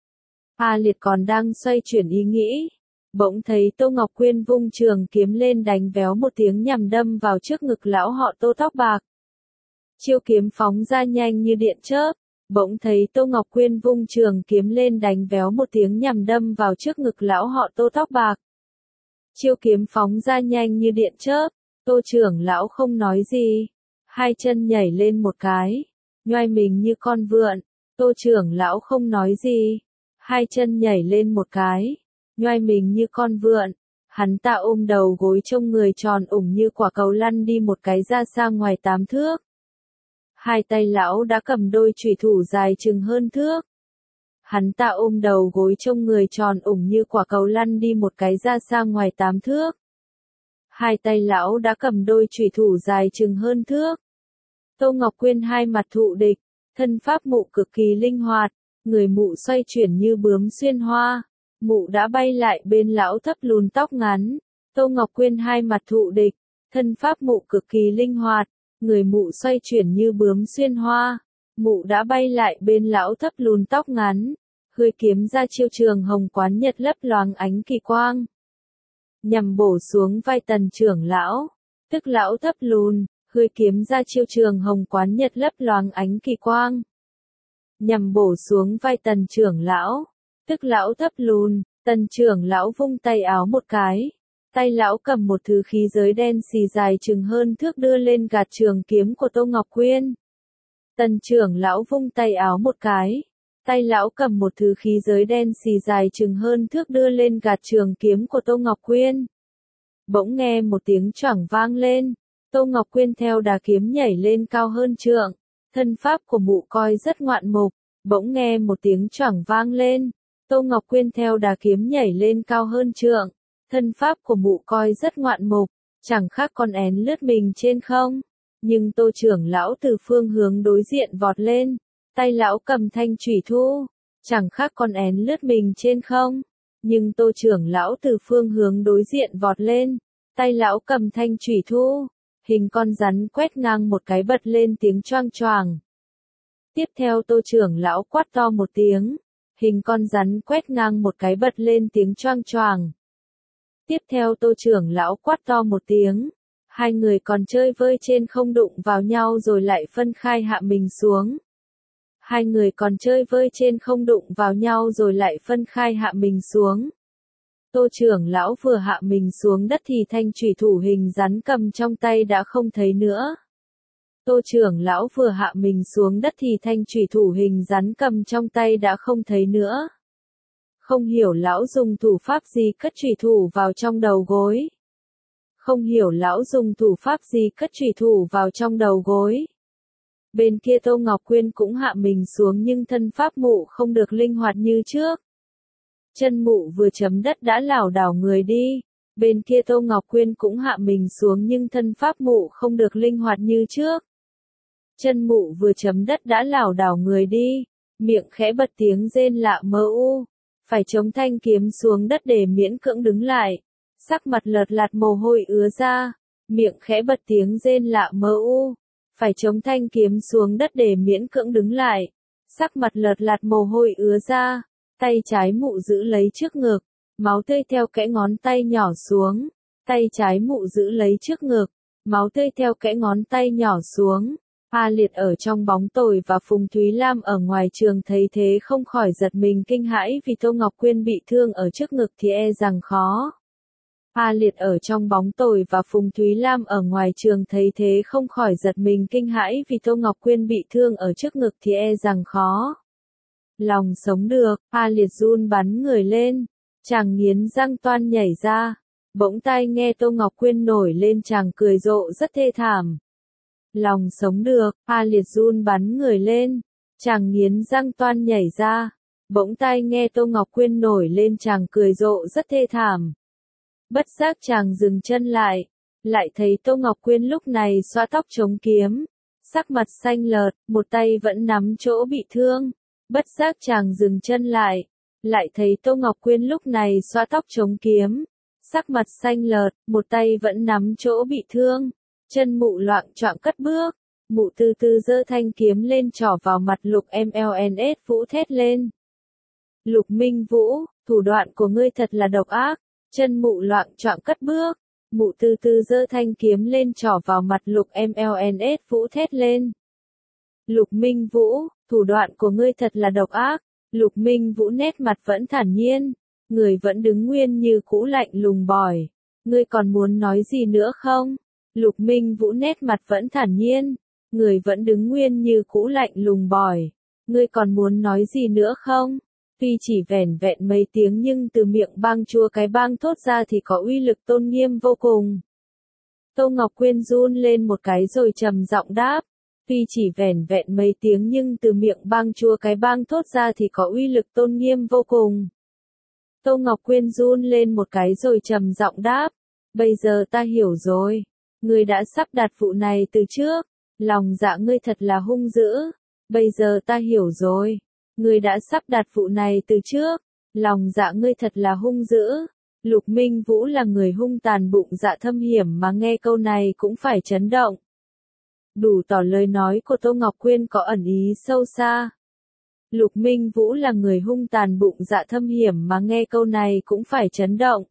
A Liệt còn đang xoay chuyển ý nghĩ. Bỗng thấy Tô Ngọc Quyên vung trường kiếm lên đánh véo một tiếng nhằm đâm vào trước ngực lão họ Tô tóc bạc. Chiêu kiếm phóng ra nhanh như điện chớp. Bỗng thấy Tô Ngọc Quyên vung trường kiếm lên đánh véo một tiếng nhằm đâm vào trước ngực lão họ Tô tóc bạc. Chiêu kiếm phóng ra nhanh như điện chớp. Tô trưởng lão không nói gì. Hai chân nhảy lên một cái. Nhoai mình như con vượn. Tô trưởng lão không nói gì. Hai chân nhảy lên một cái. Nhoai mình như con vượn. Hắn ta ôm đầu gối trông người tròn ủng như quả cầu lăn đi một cái ra xa ngoài tám thước. Hai tay lão đã cầm đôi chùy thủ dài chừng hơn thước. Hắn ta ôm đầu gối trông người tròn ủng như quả cầu lăn đi một cái ra xa ngoài tám thước. Hai tay lão đã cầm đôi chùy thủ dài chừng hơn thước. Tô Ngọc Quyên hai mặt thụ địch, thân pháp mụ cực kỳ linh hoạt, người mụ xoay chuyển như bướm xuyên hoa. Mụ đã bay lại bên lão thấp lùn tóc ngắn. Tô Ngọc Quyên hai mặt thụ địch, thân pháp mụ cực kỳ linh hoạt, người mụ xoay chuyển như bướm xuyên hoa. Mụ đã bay lại bên lão thấp lùn tóc ngắn, hơi kiếm ra chiêu trường hồng quán nhật lấp loáng ánh kỳ quang. Nhằm bổ xuống vai tần trưởng lão, tức lão thấp lùn, hơi kiếm ra chiêu trường hồng quán nhật lấp loáng ánh kỳ quang. Nhằm bổ xuống vai tần trưởng lão, tức lão thấp lùn, tần trưởng lão vung tay áo một cái. Tay lão cầm một thứ khí giới đen xì dài chừng hơn thước đưa lên gạt trường kiếm của Tô Ngọc Quyên. Tần trưởng lão vung tay áo một cái. Tay lão cầm một thứ khí giới đen xì dài chừng hơn thước đưa lên gạt trường kiếm của Tô Ngọc Quyên. Bỗng nghe một tiếng choảng vang lên. Tô Ngọc Quyên theo đà kiếm nhảy lên cao hơn trượng. Thân pháp của mụ coi rất ngoạn mục. Bỗng nghe một tiếng choảng vang lên. Tô Ngọc Quyên theo đà kiếm nhảy lên cao hơn trượng. Thân pháp của mụ coi rất ngoạn mục, chẳng khác con én lướt mình trên không. Nhưng Tô trưởng lão từ phương hướng đối diện vọt lên, tay lão cầm thanh chủy thu, chẳng khác con én lướt mình trên không. Nhưng Tô trưởng lão từ phương hướng đối diện vọt lên, tay lão cầm thanh chủy thu, hình con rắn quét ngang một cái bật lên tiếng choang choàng. Tiếp theo Tô trưởng lão quát to một tiếng, hình con rắn quét ngang một cái bật lên tiếng choang choàng. Tiếp theo Tô trưởng lão quát to một tiếng, hai người còn chơi vơi trên không đụng vào nhau rồi lại phân khai hạ mình xuống. Hai người còn chơi vơi trên không đụng vào nhau rồi lại phân khai hạ mình xuống. Tô trưởng lão vừa hạ mình xuống đất thì thanh chủy thủ hình rắn cầm trong tay đã không thấy nữa. Tô trưởng lão vừa hạ mình xuống đất thì thanh chủy thủ hình rắn cầm trong tay đã không thấy nữa. Không hiểu lão dùng thủ pháp gì cất chủy thủ vào trong đầu gối. Không hiểu lão dùng thủ pháp gì cất chủy thủ vào trong đầu gối. Bên kia Tô Ngọc Quyên cũng hạ mình xuống nhưng thân pháp mụ không được linh hoạt như trước. Chân mụ vừa chấm đất đã lảo đảo người đi. Bên kia Tô Ngọc Quyên cũng hạ mình xuống nhưng thân pháp mụ không được linh hoạt như trước. Chân mụ vừa chấm đất đã lảo đảo người đi. Miệng khẽ bật tiếng rên lạ mơ u. Phải chống thanh kiếm xuống đất để miễn cưỡng đứng lại. Sắc mặt lợt lạt mồ hôi ứa ra. Miệng khẽ bật tiếng rên lạ mơ u. Phải chống thanh kiếm xuống đất để miễn cưỡng đứng lại. Sắc mặt lợt lạt mồ hôi ứa ra. Tay trái mụ giữ lấy trước ngực. Máu tươi theo kẽ ngón tay nhỏ xuống. Tay trái mụ giữ lấy trước ngực. Máu tươi theo kẽ ngón tay nhỏ xuống. A Liệt ở trong bóng tối và Phùng Thúy Lam ở ngoài trường thấy thế không khỏi giật mình kinh hãi vì Tô Ngọc Quyên bị thương ở trước ngực thì e rằng khó. A Liệt ở trong bóng tối và Phùng Thúy Lam ở ngoài trường thấy thế không khỏi giật mình kinh hãi vì Tô Ngọc Quyên bị thương ở trước ngực thì e rằng khó. Lòng sống được, A Liệt run bắn người lên, chàng nghiến răng toan nhảy ra. Bỗng tai nghe Tô Ngọc Quyên nổi lên chàng cười rộ rất thê thảm. Lòng sống được, A Liệt run bắn người lên, chàng nghiến răng toan nhảy ra. Bỗng tai nghe Tô Ngọc Quyên nổi lên chàng cười rộ rất thê thảm. Bất giác chàng dừng chân lại, lại thấy Tô Ngọc Quyên lúc này xõa tóc chống kiếm, sắc mặt xanh lợt, một tay vẫn nắm chỗ bị thương. Bất giác chàng dừng chân lại, lại thấy Tô Ngọc Quyên lúc này xõa tóc chống kiếm, sắc mặt xanh lợt, một tay vẫn nắm chỗ bị thương. Chân mụ loạng choạng cất bước, mụ từ từ giơ thanh kiếm lên trỏ vào mặt Lục em lờ en ét Vũ thét lên. Lục Minh Vũ, thủ đoạn của ngươi thật là độc ác. Chân mụ loạng choạng cất bước, mụ từ từ giơ thanh kiếm lên trỏ vào mặt Lục em lờ en ét Vũ thét lên. Lục Minh Vũ, thủ đoạn của ngươi thật là độc ác. Lục Minh Vũ nét mặt vẫn thản nhiên, người vẫn đứng nguyên như cũ lạnh lùng bỏi. Ngươi còn muốn nói gì nữa không? Lục Minh Vũ nét mặt vẫn thản nhiên, người vẫn đứng nguyên như cũ lạnh lùng bỏi. Ngươi còn muốn nói gì nữa không? Tuy chỉ vẻn vẹn mấy tiếng nhưng từ miệng bang chúa cái bang thốt ra thì có uy lực tôn nghiêm vô cùng. Tô Ngọc Quyên run lên một cái rồi trầm giọng đáp. Tuy chỉ vẻn vẹn mấy tiếng nhưng từ miệng bang chúa cái bang thốt ra thì có uy lực tôn nghiêm vô cùng. Tô Ngọc Quyên run lên một cái rồi trầm giọng đáp. Bây giờ ta hiểu rồi. Ngươi đã sắp đặt vụ này từ trước. Lòng dạ ngươi thật là hung dữ. Bây giờ ta hiểu rồi. Ngươi đã sắp đặt vụ này từ trước. Lòng dạ ngươi thật là hung dữ. Lục Minh Vũ là người hung tàn bụng dạ thâm hiểm mà nghe câu này cũng phải chấn động. Đủ tỏ lời nói của Tô Ngọc Quyên có ẩn ý sâu xa. Lục Minh Vũ là người hung tàn bụng dạ thâm hiểm mà nghe câu này cũng phải chấn động.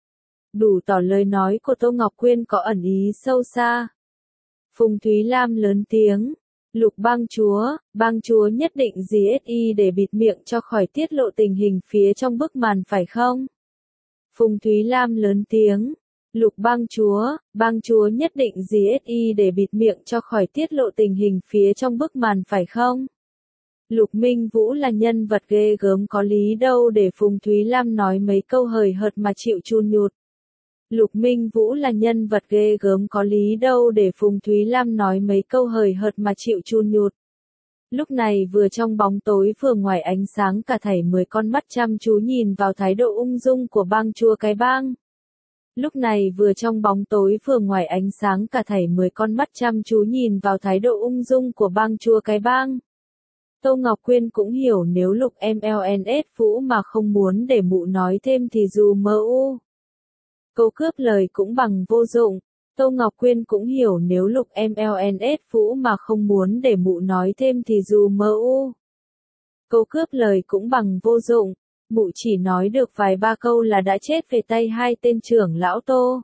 Đủ tỏ lời nói của Tô Ngọc Quyên có ẩn ý sâu xa. Phùng Thúy Lam lớn tiếng. Lục bang chúa, bang chúa nhất định giê ét i để bịt miệng cho khỏi tiết lộ tình hình phía trong bức màn phải không? Phùng Thúy Lam lớn tiếng. Lục bang chúa, bang chúa nhất định giê ét i để bịt miệng cho khỏi tiết lộ tình hình phía trong bức màn phải không? Lục Minh Vũ là nhân vật ghê gớm có lý đâu để Phùng Thúy Lam nói mấy câu hời hợt mà chịu chun nhụt. Lục Minh Vũ là nhân vật ghê gớm có lý đâu để Phùng Thúy Lam nói mấy câu hời hợt mà chịu chun nhụt. Lúc này vừa trong bóng tối vừa ngoài ánh sáng cả thảy mười con mắt chăm chú nhìn vào thái độ ung dung của bang chúa cái bang. Lúc này vừa trong bóng tối vừa ngoài ánh sáng cả thảy mười con mắt chăm chú nhìn vào thái độ ung dung của bang chúa cái bang. Tô Ngọc Quyên cũng hiểu nếu Lục em lờ en ét Vũ mà không muốn để mụ nói thêm thì dù mơ u. Câu cướp lời cũng bằng vô dụng. Tô Ngọc Quyên cũng hiểu nếu Lục em lờ en ét Vũ mà không muốn để mụ nói thêm thì dù mơ u. Câu cướp lời cũng bằng vô dụng. Mụ chỉ nói được vài ba câu là đã chết về tay hai tên trưởng lão Tô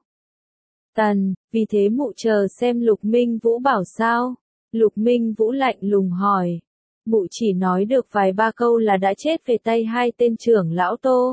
Tần, vì thế mụ chờ xem Lục Minh Vũ bảo sao. Lục Minh Vũ lạnh lùng hỏi. Mụ chỉ nói được vài ba câu là đã chết về tay hai tên trưởng lão Tô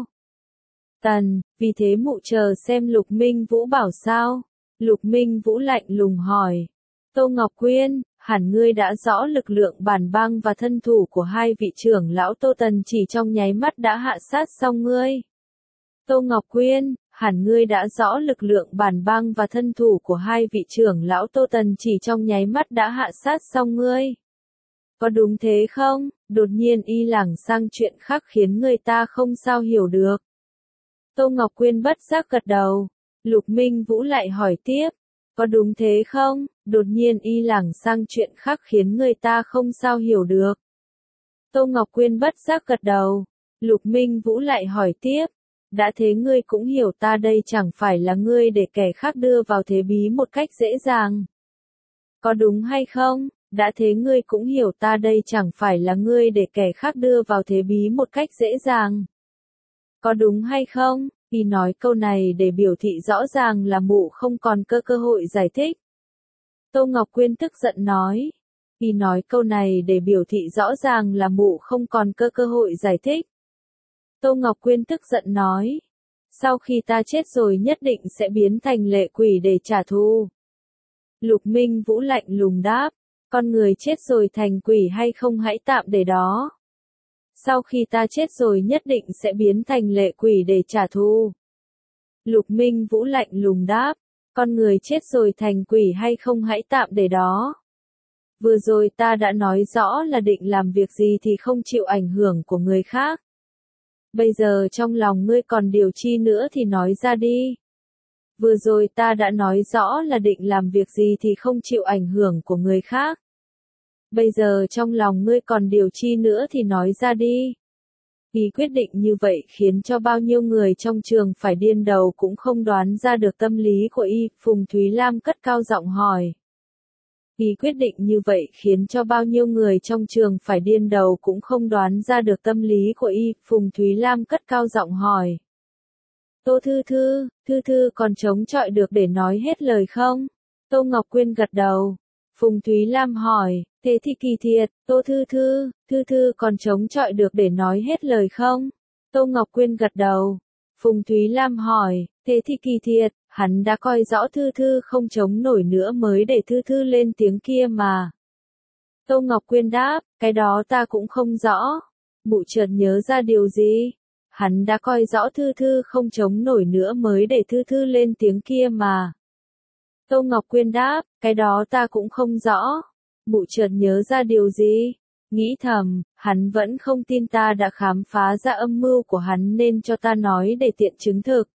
Tần, vì thế mụ chờ xem Lục Minh Vũ bảo sao. Lục Minh Vũ lạnh lùng hỏi. Tô Ngọc Quyên, hẳn ngươi đã rõ lực lượng bản bang và thân thủ của hai vị trưởng lão Tô Tần chỉ trong nháy mắt đã hạ sát xong ngươi. Tô Ngọc Quyên, hẳn ngươi đã rõ lực lượng bản bang và thân thủ của hai vị trưởng lão Tô Tần chỉ trong nháy mắt đã hạ sát xong ngươi. Có đúng thế không? Đột nhiên y lảng sang chuyện khác khiến người ta không sao hiểu được. Tô Ngọc Quyên bất giác gật đầu. Lục Minh Vũ lại hỏi tiếp. Có đúng thế không? Đột nhiên y lảng sang chuyện khác khiến người ta không sao hiểu được. Tô Ngọc Quyên bất giác gật đầu. Lục Minh Vũ lại hỏi tiếp. Đã thế ngươi cũng hiểu ta đây chẳng phải là ngươi để kẻ khác đưa vào thế bí một cách dễ dàng. Có đúng hay không? Đã thế ngươi cũng hiểu ta đây chẳng phải là ngươi để kẻ khác đưa vào thế bí một cách dễ dàng. Có đúng hay không? Y nói câu này để biểu thị rõ ràng là mụ không còn cơ cơ hội giải thích. Tô Ngọc Quyên tức giận nói. Y nói câu này để biểu thị rõ ràng là mụ không còn cơ cơ hội giải thích. Tô Ngọc Quyên tức giận nói. Sau khi ta chết rồi nhất định sẽ biến thành lệ quỷ để trả thù. Lục Minh Vũ lạnh lùng đáp. Con người chết rồi thành quỷ hay không hãy tạm để đó. Sau khi ta chết rồi nhất định sẽ biến thành lệ quỷ để trả thù. Lục Minh Vũ lạnh lùng đáp. Con người chết rồi thành quỷ hay không hãy tạm để đó. Vừa rồi ta đã nói rõ là định làm việc gì thì không chịu ảnh hưởng của người khác. Bây giờ trong lòng ngươi còn điều chi nữa thì nói ra đi. Vừa rồi ta đã nói rõ là định làm việc gì thì không chịu ảnh hưởng của người khác. Bây giờ trong lòng ngươi còn điều chi nữa thì nói ra đi. Y quyết định như vậy khiến cho bao nhiêu người trong trường phải điên đầu cũng không đoán ra được tâm lý của Y. Phùng Thúy Lam cất cao giọng hỏi. Y quyết định như vậy khiến cho bao nhiêu người trong trường phải điên đầu cũng không đoán ra được tâm lý của Y. Phùng Thúy Lam cất cao giọng hỏi. Tô Thư Thư, Thư Thư còn chống chọi được để nói hết lời không? Tô Ngọc Quyên gật đầu. Phùng Thúy Lam hỏi, thế thì kỳ thiệt, Tô Thư Thư, Thư Thư còn chống chọi được để nói hết lời không? Tô Ngọc Quyên gật đầu. Phùng Thúy Lam hỏi, thế thì kỳ thiệt, hắn đã coi rõ Thư Thư không chống nổi nữa mới để Thư Thư lên tiếng kia mà. Tô Ngọc Quyên đáp, cái đó ta cũng không rõ. Mụ chợt nhớ ra điều gì? Hắn đã coi rõ Thư Thư không chống nổi nữa mới để Thư Thư lên tiếng kia mà. Tô Ngọc Quyên đáp, cái đó ta cũng không rõ. Mụ chợt nhớ ra điều gì? Nghĩ thầm, hắn vẫn không tin ta đã khám phá ra âm mưu của hắn nên cho ta nói để tiện chứng thực.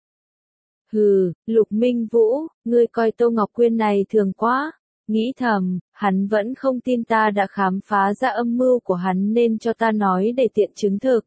Hừ, Lục Minh Vũ, ngươi coi Tô Ngọc Quyên này thường quá. Nghĩ thầm, hắn vẫn không tin ta đã khám phá ra âm mưu của hắn nên cho ta nói để tiện chứng thực.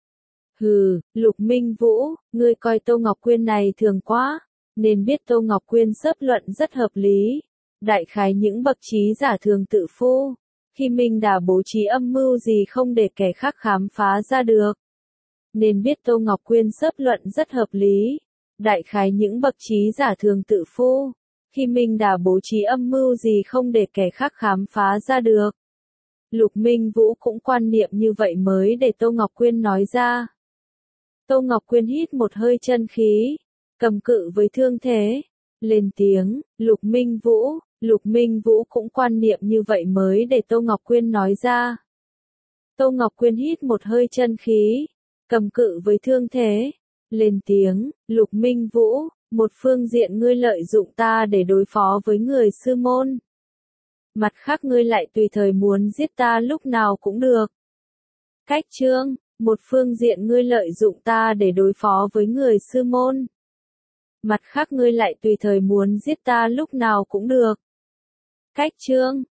Hừ, Lục Minh Vũ, ngươi coi Tô Ngọc Quyên này thường quá. Nên biết Tô Ngọc Quyên xớp luận rất hợp lý. Đại khái những bậc trí giả thường tự phu. Khi mình đã bố trí âm mưu gì không để kẻ khác khám phá ra được. Nên biết Tô Ngọc Quyên xớp luận rất hợp lý. Đại khái những bậc trí giả thường tự phu. Khi mình đã bố trí âm mưu gì không để kẻ khác khám phá ra được. Lục Minh Vũ cũng quan niệm như vậy mới để Tô Ngọc Quyên nói ra. Tô Ngọc Quyên hít một hơi chân khí. Cầm cự với thương thế. Lên tiếng, Lục Minh Vũ, Lục Minh Vũ cũng quan niệm như vậy mới để Tô Ngọc Quyên nói ra. Tô Ngọc Quyên hít một hơi chân khí. Cầm cự với thương thế. Lên tiếng, Lục Minh Vũ, một phương diện ngươi lợi dụng ta để đối phó với người sư môn. Mặt khác ngươi lại tùy thời muốn giết ta lúc nào cũng được. Cách chương, một phương diện ngươi lợi dụng ta để đối phó với người sư môn. Mặt khác ngươi lại tùy thời muốn giết ta lúc nào cũng được. Cách chương,